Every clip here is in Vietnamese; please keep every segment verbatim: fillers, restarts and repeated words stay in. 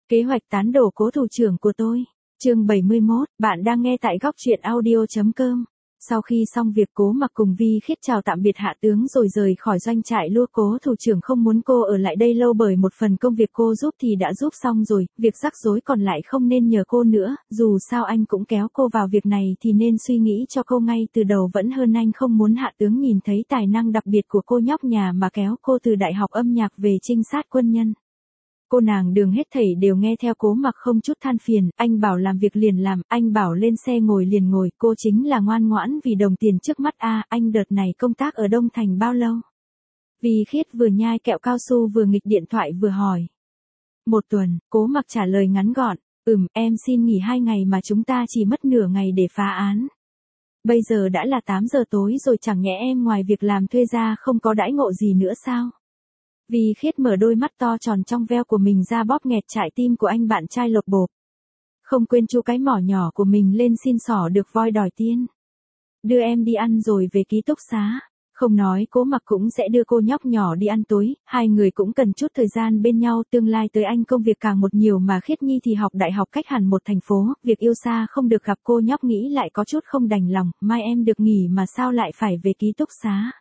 Kế hoạch tán đổ cố thủ trưởng của tôi. Chương bảy mươi mốt, bạn đang nghe tại góc truyện audio chấm com. Sau khi xong việc Cố Mặc cùng Vi Khiết chào tạm biệt hạ tướng rồi rời khỏi doanh trại lua, cố thủ trưởng không muốn cô ở lại đây lâu bởi một phần công việc cô giúp thì đã giúp xong rồi, việc rắc rối còn lại không nên nhờ cô nữa, dù sao anh cũng kéo cô vào việc này thì nên suy nghĩ cho cô ngay từ đầu vẫn hơn anh không muốn hạ tướng nhìn thấy tài năng đặc biệt của cô nhóc nhà mà kéo cô từ đại học âm nhạc về trinh sát quân nhân. Cô nàng Đường hết thảy đều nghe theo Cố Mặc không chút than phiền, anh bảo làm việc liền làm, anh bảo lên xe ngồi liền ngồi, cô chính là ngoan ngoãn vì đồng tiền trước mắt a. À, anh đợt này công tác ở Đông Thành bao lâu? Vi Khiết vừa nhai kẹo cao su vừa nghịch điện thoại vừa hỏi. Một tuần, Cố Mặc trả lời ngắn gọn, ừm, em xin nghỉ hai ngày mà chúng ta chỉ mất nửa ngày để phá án. Bây giờ đã là tám giờ tối rồi, chẳng nhẽ em ngoài việc làm thuê ra không có đãi ngộ gì nữa sao? Vi Khiết mở đôi mắt to tròn trong veo của mình ra bóp nghẹt trái tim của anh bạn trai lột bột. Không quên chu cái mỏ nhỏ của mình lên xin xỏ được voi đòi tiên. Đưa em đi ăn rồi về ký túc xá. Không nói Cố Mặc cũng sẽ đưa cô nhóc nhỏ đi ăn tối, hai người cũng cần chút thời gian bên nhau, tương lai tới anh công việc càng một nhiều mà Khiết Nhi thì học đại học cách hẳn một thành phố, việc yêu xa không được gặp cô nhóc nghĩ lại có chút không đành lòng, mai em được nghỉ mà sao lại phải về ký túc xá.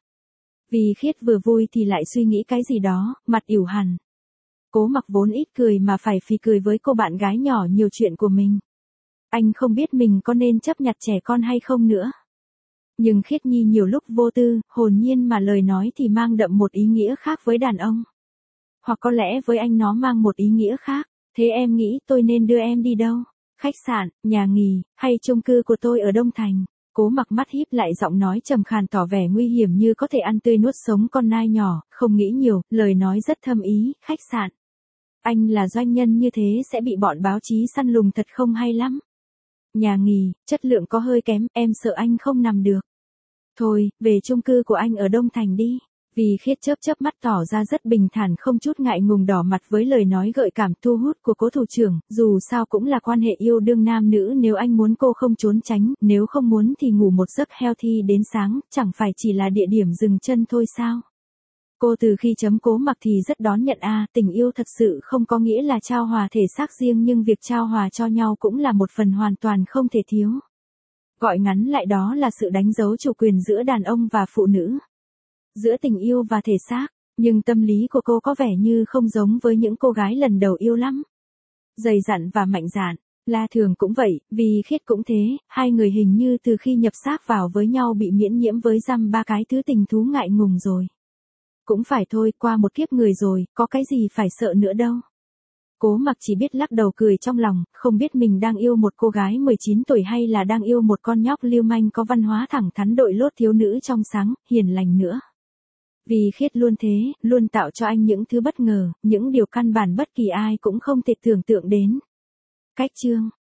Vi Khiết vừa vui thì lại suy nghĩ cái gì đó, mặt ỉu hẳn. Cố Mặc vốn ít cười mà phải phì cười với cô bạn gái nhỏ nhiều chuyện của mình. Anh không biết mình có nên chấp nhặt trẻ con hay không nữa. Nhưng Khiết Nhi nhiều lúc vô tư, hồn nhiên mà lời nói thì mang đậm một ý nghĩa khác với đàn ông. Hoặc có lẽ với anh nó mang một ý nghĩa khác, thế em nghĩ tôi nên đưa em đi đâu? Khách sạn, nhà nghỉ, hay chung cư của tôi ở Đông Thành? Cố Mặc mắt híp lại giọng nói trầm khàn tỏ vẻ nguy hiểm như có thể ăn tươi nuốt sống con nai nhỏ, không nghĩ nhiều, lời nói rất thâm ý, khách sạn. Anh là doanh nhân như thế sẽ bị bọn báo chí săn lùng thật không hay lắm. Nhà nghỉ, chất lượng có hơi kém, em sợ anh không nằm được. Thôi, về chung cư của anh ở Đông Thành đi. Vi Khiết chớp chớp mắt tỏ ra rất bình thản không chút ngại ngùng đỏ mặt với lời nói gợi cảm thu hút của cố thủ trưởng, dù sao cũng là quan hệ yêu đương nam nữ, nếu anh muốn cô không trốn tránh, nếu không muốn thì ngủ một giấc healthy đến sáng, chẳng phải chỉ là địa điểm dừng chân thôi sao? Cô từ khi chấm Cố Mặc thì rất đón nhận a, à, tình yêu thật sự không có nghĩa là trao hòa thể xác riêng nhưng việc trao hòa cho nhau cũng là một phần hoàn toàn không thể thiếu. Gọi ngắn lại đó là sự đánh dấu chủ quyền giữa đàn ông và phụ nữ. Giữa tình yêu và thể xác, nhưng tâm lý của cô có vẻ như không giống với những cô gái lần đầu yêu lắm. Dày dặn và mạnh dạn, La Thường cũng vậy, Vi Khiết cũng thế, hai người hình như từ khi nhập xác vào với nhau bị miễn nhiễm với dăm ba cái thứ tình thú ngại ngùng rồi. Cũng phải thôi, qua một kiếp người rồi, có cái gì phải sợ nữa đâu. Cố Mặc chỉ biết lắc đầu cười trong lòng, không biết mình đang yêu một cô gái mười chín tuổi hay là đang yêu một con nhóc lưu manh có văn hóa thẳng thắn đội lốt thiếu nữ trong sáng, hiền lành nữa. Vi Khiết luôn thế, luôn tạo cho anh những thứ bất ngờ, những điều căn bản bất kỳ ai cũng không thể tưởng tượng đến. Cách chương